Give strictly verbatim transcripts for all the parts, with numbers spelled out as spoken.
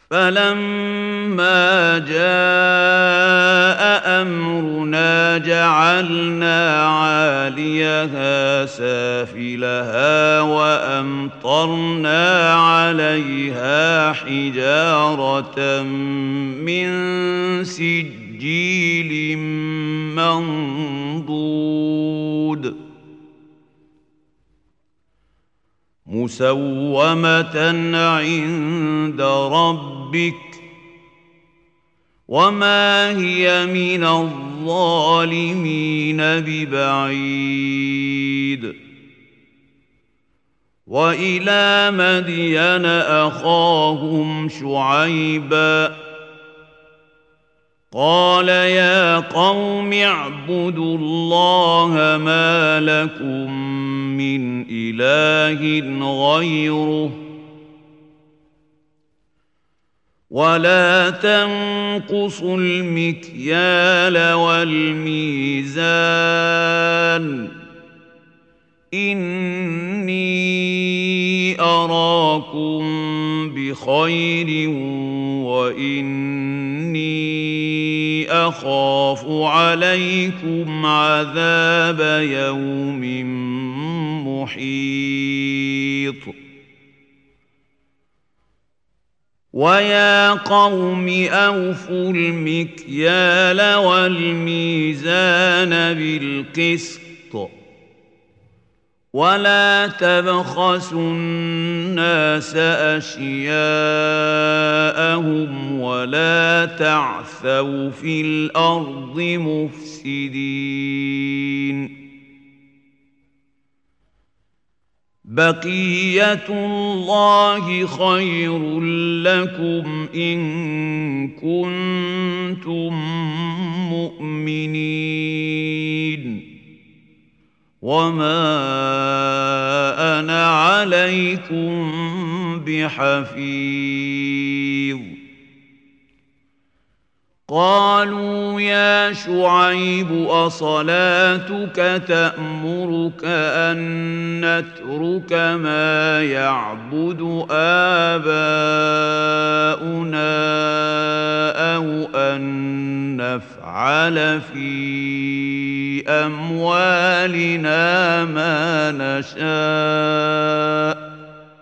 فلما جاء أمرنا جعلنا عاليها سافلها وأمطرنا عليها حجارة من سجيل منضود مسومة عند ربك وما هي من الظالمين ببعيد. وإلى مدين أخاهم شعيبا قال يا قوم اعبدوا الله ما لكم من إله غيره ولا تنقصوا المكيال والميزان إني أراكم بخير وإني أخاف عليكم عذاب يوم محيط. ويا قوم أوفوا المكيال والميزان بالقسط ولا تبخسوا الناس أشياءهم ولا تعثوا في الأرض مفسدين. بقية الله خير لكم إن كنتم مؤمنين وما أنا عليكم بحفيظ. قالوا يا شعيب أصلاتك تأمرك أن نترك ما يعبد آباؤنا أو أن نفعل في أموالنا ما نشاء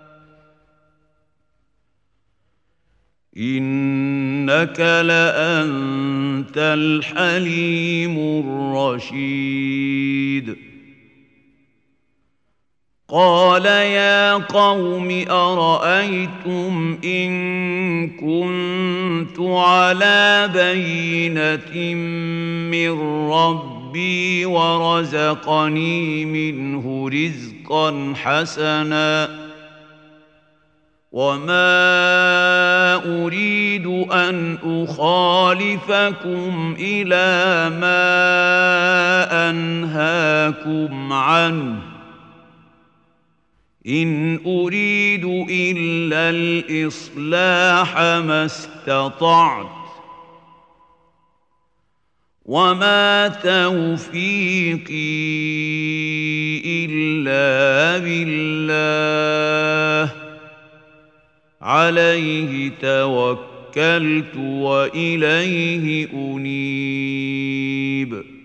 إنك لأنت الحليم الرشيد. قال يا قوم أرأيتم إن كنت على بينة من ربي ورزقني منه رزقا حسنا وما أريد أن أخالفكم إلى ما أنهاكم عنه إن أريد إلا الإصلاح ما استطعت وما توفيقي إلا بالله عليه توكلت وإليه أنيب.